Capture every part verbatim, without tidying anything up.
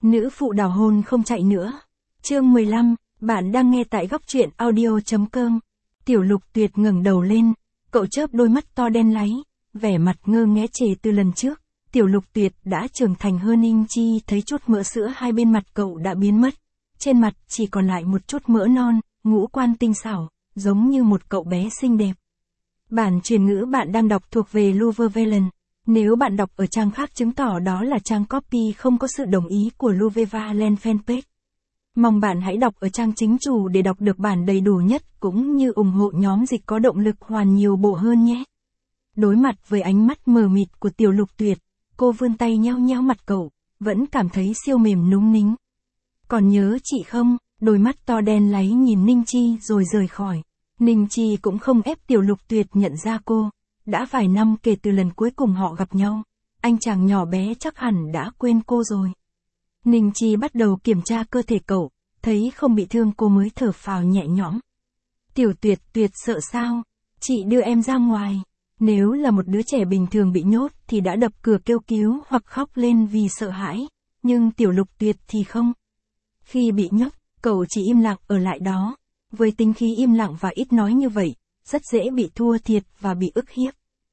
Nữ phụ đào hôn không chạy nữa. Chương mười lăm, bạn đang nghe tại góc truyện audio.com. Tiểu Lục Tuyệt ngẩng đầu lên, cậu chớp đôi mắt to đen láy, vẻ mặt ngơ nghé chề từ lần trước. Tiểu Lục Tuyệt đã trưởng thành hơn Ninh Chi, thấy chút mỡ sữa hai bên mặt cậu đã biến mất. Trên mặt chỉ còn lại một chút mỡ non, ngũ quan tinh xảo, giống như một cậu bé xinh đẹp. Bản truyền ngữ bạn đang đọc thuộc về Luvevelen. Nếu bạn đọc ở trang khác chứng tỏ đó là trang copy không có sự đồng ý của Luvevelen fanpage. Mong bạn hãy đọc ở trang chính chủ để đọc được bản đầy đủ nhất cũng như ủng hộ nhóm dịch có động lực hoàn nhiều bộ hơn nhé. Đối mặt với ánh mắt mờ mịt của Tiểu Lục Tuyệt, cô vươn tay nheo nheo mặt cậu, vẫn cảm thấy siêu mềm núng nính. Còn nhớ chị không? Đôi mắt to đen láy nhìn Ninh Chi rồi rời khỏi. Ninh Chi cũng không ép Tiểu Lục Tuyệt nhận ra cô. Đã vài năm kể từ lần cuối cùng họ gặp nhau, anh chàng nhỏ bé chắc hẳn đã quên cô rồi. Ninh Chi bắt đầu kiểm tra cơ thể cậu, thấy không bị thương cô mới thở phào nhẹ nhõm. Tiểu Tuyệt Tuyệt sợ sao? Chị đưa em ra ngoài. Nếu là một đứa trẻ bình thường bị nhốt thì đã đập cửa kêu cứu hoặc khóc lên vì sợ hãi, nhưng Tiểu Lục Tuyệt thì không. Khi bị nhốt, cậu chỉ im lặng ở lại đó. Với tính khí im lặng và ít nói như vậy, rất dễ bị thua thiệt và bị ức hiếp.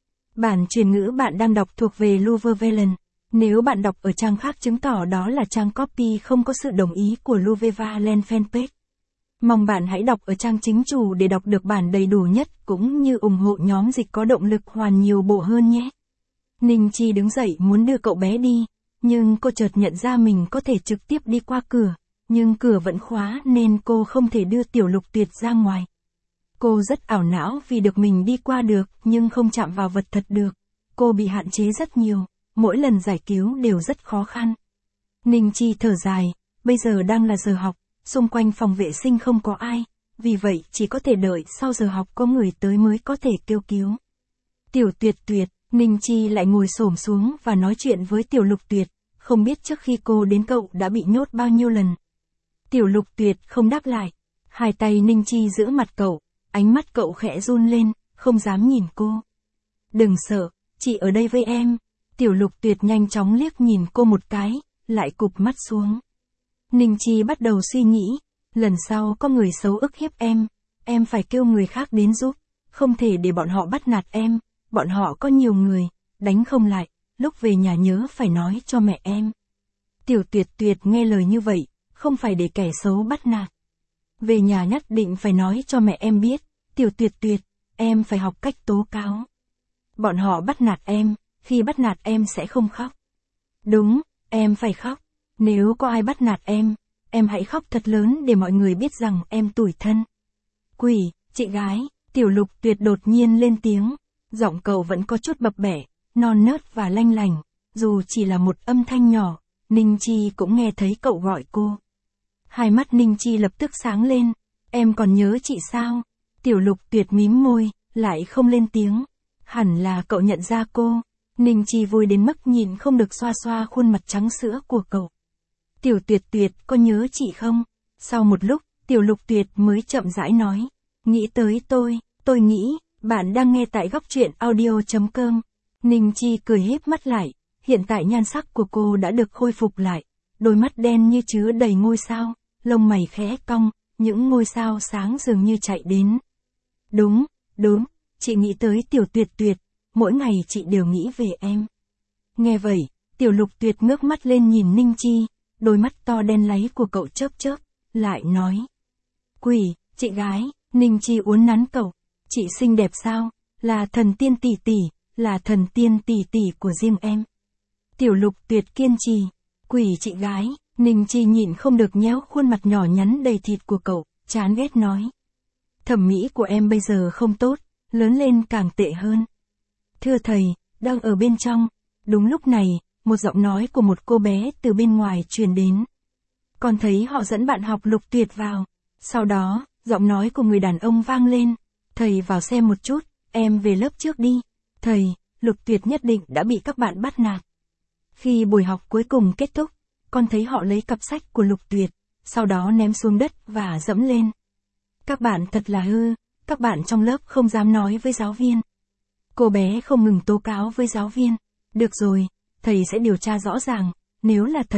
Bản truyền ngữ bạn đang đọc thuộc về Luvevelen. Nếu bạn đọc ở trang khác chứng tỏ đó là trang copy không có sự đồng ý của Luvevelen fanpage. Mong bạn hãy đọc ở trang chính chủ để đọc được bản đầy đủ nhất cũng như ủng hộ nhóm dịch có động lực hoàn nhiều bộ hơn nhé. Ninh Chi đứng dậy muốn đưa cậu bé đi, nhưng cô chợt nhận ra mình có thể trực tiếp đi qua cửa, nhưng cửa vẫn khóa nên cô không thể đưa Tiểu Lục Tuyệt ra ngoài. Cô rất ảo não vì được mình đi qua được nhưng không chạm vào vật thật được. Cô bị hạn chế rất nhiều, mỗi lần giải cứu đều rất khó khăn. Ninh Chi thở dài, bây giờ đang là giờ học, xung quanh phòng vệ sinh không có ai, vì vậy chỉ có thể đợi sau giờ học có người tới mới có thể kêu cứu. Tiểu Tuyệt Tuyệt, Ninh Chi lại ngồi xổm xuống và nói chuyện với Tiểu Lục Tuyệt, không biết trước khi cô đến cậu đã bị nhốt bao nhiêu lần. Tiểu Lục Tuyệt không đáp lại, hai tay Ninh Chi giữ mặt cậu. Ánh mắt cậu khẽ run lên, không dám nhìn cô. Đừng sợ, chị ở đây với em. Tiểu Lục Tuyệt nhanh chóng liếc nhìn cô một cái, lại cụp mắt xuống. Ninh Chi bắt đầu suy nghĩ, lần sau có người xấu ức hiếp em, em phải kêu người khác đến giúp, không thể để bọn họ bắt nạt em, bọn họ có nhiều người, đánh không lại, lúc về nhà nhớ phải nói cho mẹ em. Tiểu Tuyệt Tuyệt nghe lời như vậy, không phải để kẻ xấu bắt nạt. Về nhà nhất định phải nói cho mẹ em biết, Tiểu Tuyệt Tuyệt, em phải học cách tố cáo. Bọn họ bắt nạt em, khi bắt nạt em sẽ không khóc. Đúng, em phải khóc. Nếu có ai bắt nạt em, em hãy khóc thật lớn để mọi người biết rằng em tủi thân. Quỷ, chị gái, Tiểu Lục Tuyệt đột nhiên lên tiếng, giọng cậu vẫn có chút bập bẹ, non nớt và lanh lành, dù chỉ là một âm thanh nhỏ, Ninh Chi cũng nghe thấy cậu gọi cô. Hai mắt Ninh Chi lập tức sáng lên, em còn nhớ chị sao? Tiểu Lục Tuyệt mím môi, lại không lên tiếng. Hẳn là cậu nhận ra cô. Ninh Chi vui đến mức nhìn không được xoa xoa khuôn mặt trắng sữa của cậu. Tiểu Tuyệt Tuyệt, có nhớ chị không? Sau một lúc, Tiểu Lục Tuyệt mới chậm rãi nói. Nghĩ tới tôi, tôi nghĩ, bạn đang nghe tại góc truyện audio.com. Ninh Chi cười híp mắt lại, hiện tại nhan sắc của cô đã được khôi phục lại. Đôi mắt đen như chứa đầy ngôi sao, lông mày khẽ cong, những ngôi sao sáng dường như chạy đến. Đúng, đúng, chị nghĩ tới Tiểu Tuyệt Tuyệt, mỗi ngày chị đều nghĩ về em. Nghe vậy, Tiểu Lục Tuyệt ngước mắt lên nhìn Ninh Chi, đôi mắt to đen láy của cậu chớp chớp, lại nói. Quỷ, chị gái, Ninh Chi uốn nắn cậu, chị xinh đẹp sao, là thần tiên tỷ tỷ, là thần tiên tỷ tỷ của riêng em. Tiểu Lục Tuyệt kiên trì, quỷ chị gái. Ninh Chi nhịn không được nhéo khuôn mặt nhỏ nhắn đầy thịt của cậu, chán ghét nói. Thẩm mỹ của em bây giờ không tốt, lớn lên càng tệ hơn. Thưa thầy, đang ở bên trong. Đúng lúc này, một giọng nói của một cô bé từ bên ngoài truyền đến. Con thấy họ dẫn bạn học Lục Tuyệt vào. Sau đó, giọng nói của người đàn ông vang lên. Thầy vào xem một chút, em về lớp trước đi. Thầy, Lục Tuyệt nhất định đã bị các bạn bắt nạt. Khi buổi học cuối cùng kết thúc, con thấy họ lấy cặp sách của Lục Tuyệt, sau đó ném xuống đất và dẫm lên. Các bạn thật là hư, các bạn trong lớp không dám nói với giáo viên. Cô bé không ngừng tố cáo với giáo viên. Được rồi, thầy sẽ điều tra rõ ràng, nếu là thật,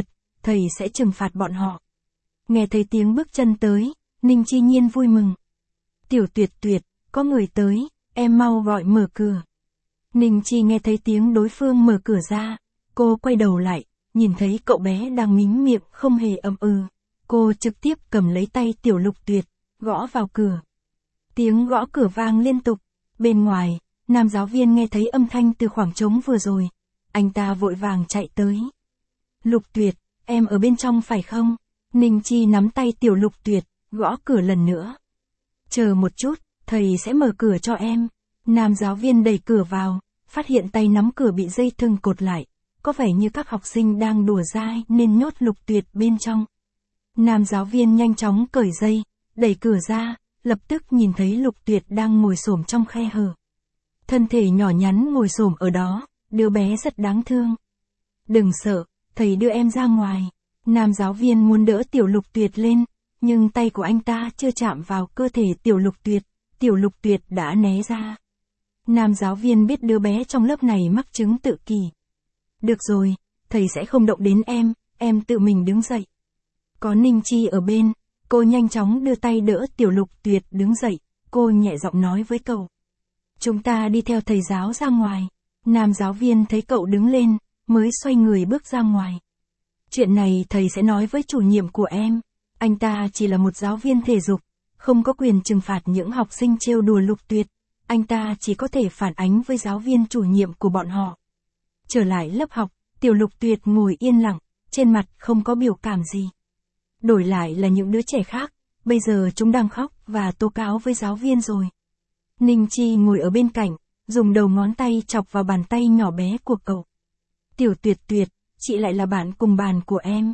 thầy sẽ trừng phạt bọn họ. Nghe thấy tiếng bước chân tới, Ninh Chi Nhiên vui mừng. Tiểu Tuyệt Tuyệt, có người tới, em mau gọi mở cửa. Ninh Chi nghe thấy tiếng đối phương mở cửa ra, cô quay đầu lại, nhìn thấy cậu bé đang mím miệng không hề ậm ừ. Cô trực tiếp cầm lấy tay Tiểu Lục Tuyệt, gõ vào cửa. Tiếng gõ cửa vang liên tục. Bên ngoài, nam giáo viên nghe thấy âm thanh từ khoảng trống vừa rồi. Anh ta vội vàng chạy tới. Lục Tuyệt, em ở bên trong phải không? Ninh Chi nắm tay Tiểu Lục Tuyệt, gõ cửa lần nữa. Chờ một chút, thầy sẽ mở cửa cho em. Nam giáo viên đẩy cửa vào, phát hiện tay nắm cửa bị dây thừng cột lại. Có vẻ như các học sinh đang đùa dai nên nhốt Lục Tuyệt bên trong. Nam giáo viên nhanh chóng cởi dây, đẩy cửa ra, lập tức nhìn thấy Lục Tuyệt đang ngồi xổm trong khe hở. Thân thể nhỏ nhắn ngồi xổm ở đó, đứa bé rất đáng thương. Đừng sợ, thầy đưa em ra ngoài. Nam giáo viên muốn đỡ Tiểu Lục Tuyệt lên, nhưng tay của anh ta chưa chạm vào cơ thể Tiểu Lục Tuyệt, Tiểu Lục Tuyệt đã né ra. Nam giáo viên biết đứa bé trong lớp này mắc chứng tự kỷ. Được rồi, thầy sẽ không động đến em, em tự mình đứng dậy. Có Ninh Chi ở bên, cô nhanh chóng đưa tay đỡ Tiểu Lục Tuyệt đứng dậy, cô nhẹ giọng nói với cậu. Chúng ta đi theo thầy giáo ra ngoài. Nam giáo viên thấy cậu đứng lên, mới xoay người bước ra ngoài. Chuyện này thầy sẽ nói với chủ nhiệm của em. Anh ta chỉ là một giáo viên thể dục, không có quyền trừng phạt những học sinh trêu đùa Lục Tuyệt. Anh ta chỉ có thể phản ánh với giáo viên chủ nhiệm của bọn họ. Trở lại lớp học, Tiểu Lục Tuyệt ngồi yên lặng, trên mặt không có biểu cảm gì. Đổi lại là những đứa trẻ khác, bây giờ chúng đang khóc và tố cáo với giáo viên rồi. Ninh Chi ngồi ở bên cạnh, dùng đầu ngón tay chọc vào bàn tay nhỏ bé của cậu. Tiểu Tuyệt Tuyệt, chị lại là bạn cùng bàn của em.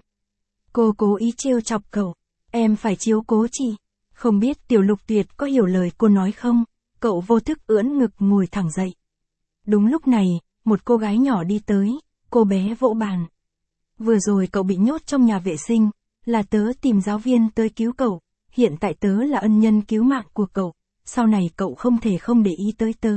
Cô cố ý trêu chọc cậu, em phải chiếu cố chị. Không biết Tiểu Lục Tuyệt có hiểu lời cô nói không? Cậu vô thức ưỡn ngực ngồi thẳng dậy. Đúng lúc này, một cô gái nhỏ đi tới, cô bé vỗ bàn. Vừa rồi cậu bị nhốt trong nhà vệ sinh, là tớ tìm giáo viên tới cứu cậu, hiện tại tớ là ân nhân cứu mạng của cậu, sau này cậu không thể không để ý tới tớ.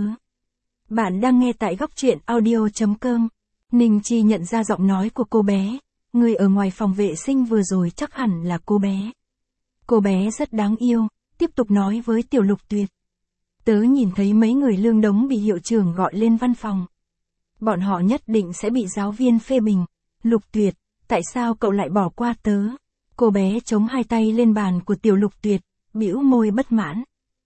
Bạn đang nghe tại góc truyện audio chấm com. Ninh Chi nhận ra giọng nói của cô bé, người ở ngoài phòng vệ sinh vừa rồi chắc hẳn là cô bé. Cô bé rất đáng yêu, tiếp tục nói với Tiểu Lục Tuyệt. Tớ nhìn thấy mấy người lương đống bị hiệu trưởng gọi lên văn phòng. Bọn họ nhất định sẽ bị giáo viên phê bình. Lục Tuyệt, tại sao cậu lại bỏ qua tớ? Cô bé chống hai tay lên bàn của Tiểu Lục Tuyệt, bĩu môi bất mãn.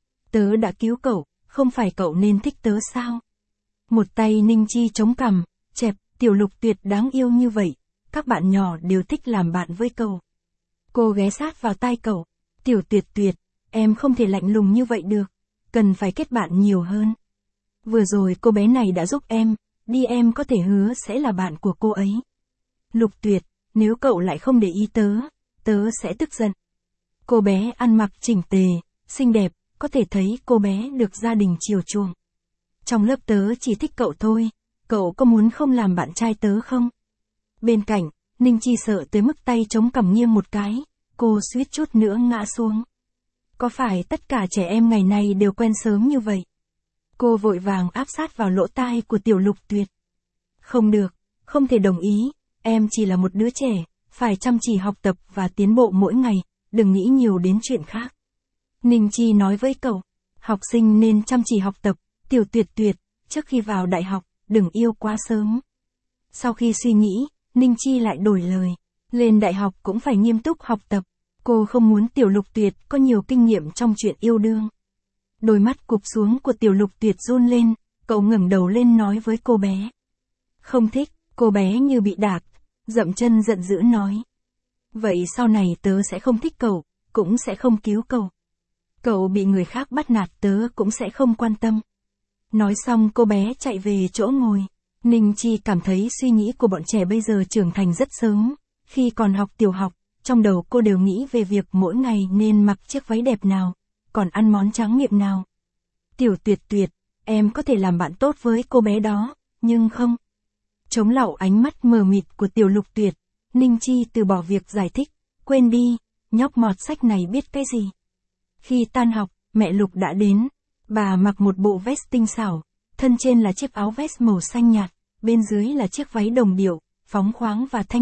Tớ đã cứu cậu, không phải cậu nên thích tớ sao? Một tay Ninh Chi chống cằm, chẹp, Tiểu Lục Tuyệt đáng yêu như vậy, các bạn nhỏ đều thích làm bạn với cậu. Cô ghé sát vào tai cậu. Tiểu Tuyệt Tuyệt, em không thể lạnh lùng như vậy được, cần phải kết bạn nhiều hơn. Vừa rồi cô bé này đã giúp em, đi em có thể hứa sẽ là bạn của cô ấy. Lục Tuyệt, nếu cậu lại không để ý tớ, tớ sẽ tức giận. Cô bé ăn mặc chỉnh tề, xinh đẹp, có thể thấy cô bé được gia đình chiều chuộng. Trong lớp tớ chỉ thích cậu thôi, cậu có muốn không làm bạn trai tớ không? Bên cạnh, Ninh Chi sợ tới mức tay chống cằm nghiêng một cái, cô suýt chút nữa ngã xuống. Có phải tất cả trẻ em ngày nay đều quen sớm như vậy? Cô vội vàng áp sát vào lỗ tai của Tiểu Lục Tuyệt. Không được, không thể đồng ý, em chỉ là một đứa trẻ, phải chăm chỉ học tập và tiến bộ mỗi ngày, đừng nghĩ nhiều đến chuyện khác. Ninh Chi nói với cậu, học sinh nên chăm chỉ học tập, Tiểu Tuyệt Tuyệt, trước khi vào đại học, đừng yêu quá sớm. Sau khi suy nghĩ, Ninh Chi lại đổi lời, lên đại học cũng phải nghiêm túc học tập. Cô không muốn Tiểu Lục Tuyệt có nhiều kinh nghiệm trong chuyện yêu đương. Đôi mắt cụp xuống của Tiểu Lục Tuyệt run lên, cậu ngẩng đầu lên nói với cô bé. Không thích, cô bé như bị đạp, dậm chân giận dữ nói. Vậy sau này tớ sẽ không thích cậu, cũng sẽ không cứu cậu. Cậu bị người khác bắt nạt tớ cũng sẽ không quan tâm. Nói xong cô bé chạy về chỗ ngồi. Ninh Chi cảm thấy suy nghĩ của bọn trẻ bây giờ trưởng thành rất sớm. Khi còn học tiểu học, trong đầu cô đều nghĩ về việc mỗi ngày nên mặc chiếc váy đẹp nào, còn ăn món tráng miệng nào. Tiểu Tuyệt Tuyệt, em có thể làm bạn tốt với cô bé đó, nhưng không. Chống lậu ánh mắt mờ mịt của Tiểu Lục Tuyệt, Ninh Chi từ bỏ việc giải thích, quên đi, nhóc mọt sách này biết cái gì. Khi tan học, mẹ Lục đã đến, bà mặc một bộ vest tinh xảo, thân trên là chiếc áo vest màu xanh nhạt, bên dưới là chiếc váy đồng điệu, phóng khoáng và thanh lịch,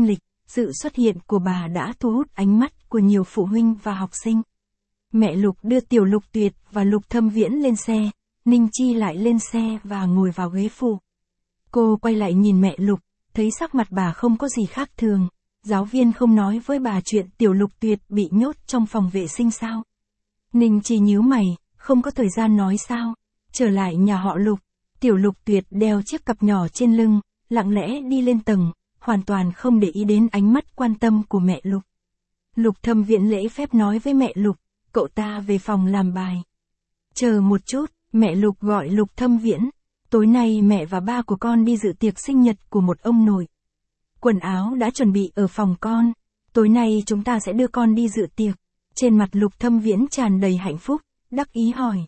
sự xuất hiện của bà đã thu hút ánh mắt của nhiều phụ huynh và học sinh. Mẹ Lục đưa Tiểu Lục Tuyệt và Lục Thâm Viễn lên xe, Ninh Chi lại lên xe và ngồi vào ghế phụ. Cô quay lại nhìn mẹ Lục, thấy sắc mặt bà không có gì khác thường. Giáo viên không nói với bà chuyện Tiểu Lục Tuyệt bị nhốt trong phòng vệ sinh sao? Ninh Chi nhíu mày, không có thời gian nói sao? Trở lại nhà họ Lục, Tiểu Lục Tuyệt đeo chiếc cặp nhỏ trên lưng, lặng lẽ đi lên tầng, hoàn toàn không để ý đến ánh mắt quan tâm của mẹ Lục. Lục Thâm Viễn lễ phép nói với mẹ Lục, cậu ta về phòng làm bài. Chờ một chút, mẹ Lục gọi Lục Thâm Viễn. Tối nay mẹ và ba của con đi dự tiệc sinh nhật của một ông nội. Quần áo đã chuẩn bị ở phòng con. Tối nay chúng ta sẽ đưa con đi dự tiệc. Trên mặt Lục Thâm Viễn tràn đầy hạnh phúc, đắc ý hỏi.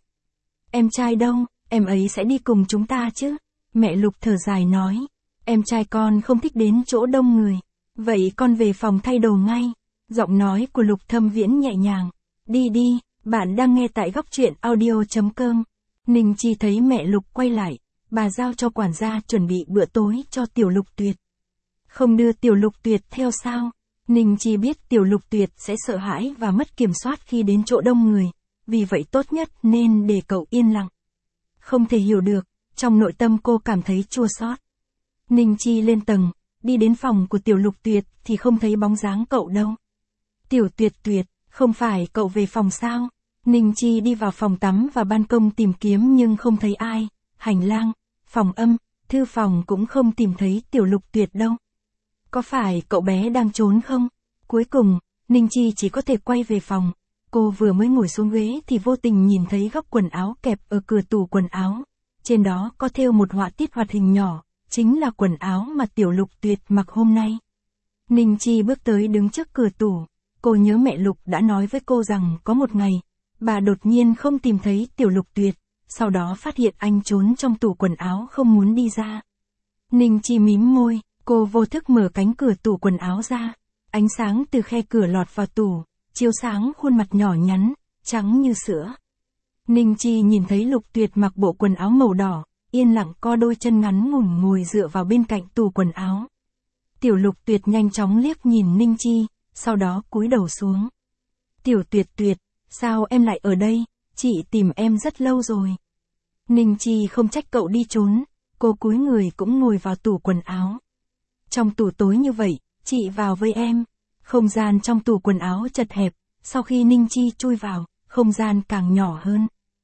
Em trai đâu, em ấy sẽ đi cùng chúng ta chứ? Mẹ Lục thở dài nói. Em trai con không thích đến chỗ đông người. Vậy con về phòng thay đồ ngay. Giọng nói của Lục Thâm Viễn nhẹ nhàng. Đi đi, bạn đang nghe tại góc truyện audio chấm com. Ninh Chi thấy mẹ Lục quay lại, bà giao cho quản gia chuẩn bị bữa tối cho Tiểu Lục Tuyệt. Không đưa Tiểu Lục Tuyệt theo sao? Ninh Chi biết Tiểu Lục Tuyệt sẽ sợ hãi và mất kiểm soát khi đến chỗ đông người, vì vậy tốt nhất nên để cậu yên lặng. Không thể hiểu được, trong nội tâm cô cảm thấy chua xót. Ninh Chi lên tầng, đi đến phòng của Tiểu Lục Tuyệt thì không thấy bóng dáng cậu đâu. Tiểu Tuyệt Tuyệt, không phải cậu về phòng sao? Ninh Chi đi vào phòng tắm và ban công tìm kiếm nhưng không thấy ai, hành lang, phòng âm, thư phòng cũng không tìm thấy Tiểu Lục Tuyệt đâu. Có phải cậu bé đang trốn không? Cuối cùng, Ninh Chi chỉ có thể quay về phòng. Cô vừa mới ngồi xuống ghế thì vô tình nhìn thấy góc quần áo kẹp ở cửa tủ quần áo. Trên đó có thêu một họa tiết hoạt hình nhỏ, chính là quần áo mà Tiểu Lục Tuyệt mặc hôm nay. Ninh Chi bước tới đứng trước cửa tủ. Cô nhớ mẹ Lục đã nói với cô rằng có một ngày, bà đột nhiên không tìm thấy Tiểu Lục Tuyệt, sau đó phát hiện anh trốn trong tủ quần áo không muốn đi ra. Ninh Chi mím môi, cô vô thức mở cánh cửa tủ quần áo ra. Ánh sáng từ khe cửa lọt vào tủ, chiếu sáng khuôn mặt nhỏ nhắn, trắng như sữa. Ninh Chi nhìn thấy Lục Tuyệt mặc bộ quần áo màu đỏ, yên lặng co đôi chân ngắn ngủn ngồi dựa vào bên cạnh tủ quần áo. Tiểu Lục Tuyệt nhanh chóng liếc nhìn Ninh Chi, sau đó cúi đầu xuống. Tiểu Tuyệt Tuyệt, sao em lại ở đây? Chị tìm em rất lâu rồi. Ninh Chi không trách cậu đi trốn, cô cúi người cũng ngồi vào tủ quần áo. Trong tủ tối như vậy, chị vào với em. Không gian trong tủ quần áo chật hẹp, sau khi Ninh Chi chui vào, không gian càng nhỏ hơn.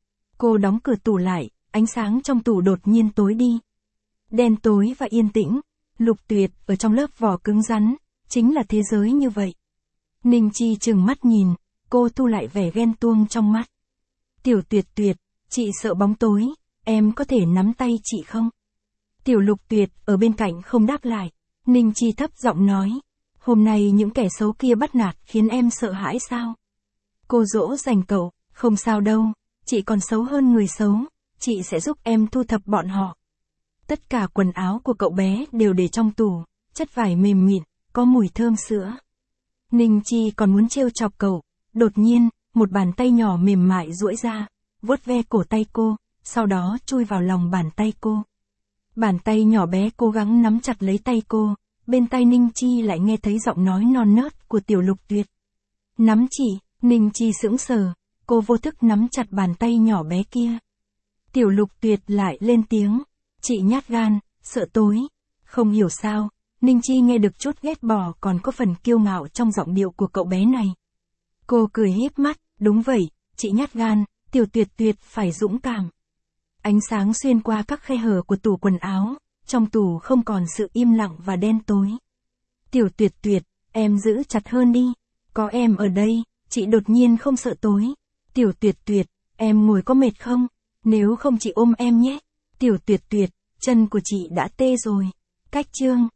Cô đóng cửa tủ lại, ánh sáng trong tủ đột nhiên tối đi. Đen tối và yên tĩnh, Lục Tuyệt ở trong lớp vỏ cứng rắn, chính là thế giới như vậy. Ninh Chi trừng mắt nhìn, cô thu lại vẻ ghen tuông trong mắt. Tiểu Tuyệt Tuyệt, chị sợ bóng tối, em có thể nắm tay chị không? Tiểu Lục Tuyệt ở bên cạnh không đáp lại. Ninh Chi thấp giọng nói, hôm nay những kẻ xấu kia bắt nạt khiến em sợ hãi sao? Cô dỗ dành cậu, không sao đâu, chị còn xấu hơn người xấu, chị sẽ giúp em thu thập bọn họ. Tất cả quần áo của cậu bé đều để trong tủ, chất vải mềm mịn, có mùi thơm sữa. Ninh Chi còn muốn trêu chọc cậu, đột nhiên, một bàn tay nhỏ mềm mại duỗi ra, vuốt ve cổ tay cô, sau đó chui vào lòng bàn tay cô. Bàn tay nhỏ bé cố gắng nắm chặt lấy tay cô, bên tai Ninh Chi lại nghe thấy giọng nói non nớt của Tiểu Lục Tuyệt. Nắm chị, Ninh Chi sững sờ, cô vô thức nắm chặt bàn tay nhỏ bé kia. Tiểu Lục Tuyệt lại lên tiếng, chị nhát gan, sợ tối. Không hiểu sao, Ninh Chi nghe được chút ghét bỏ còn có phần kiêu ngạo trong giọng điệu của cậu bé này. Cô cười híp mắt, đúng vậy, chị nhát gan, Tiểu Tuyệt Tuyệt phải dũng cảm. Ánh sáng xuyên qua các khe hở của tủ quần áo, trong tủ không còn sự im lặng và đen tối. Tiểu Tuyệt Tuyệt, em giữ chặt hơn đi, có em ở đây, chị đột nhiên không sợ tối. Tiểu Tuyệt Tuyệt, em ngồi có mệt không? Nếu không chị ôm em nhé. Tiểu Tuyệt Tuyệt, chân của chị đã tê rồi. Cách chương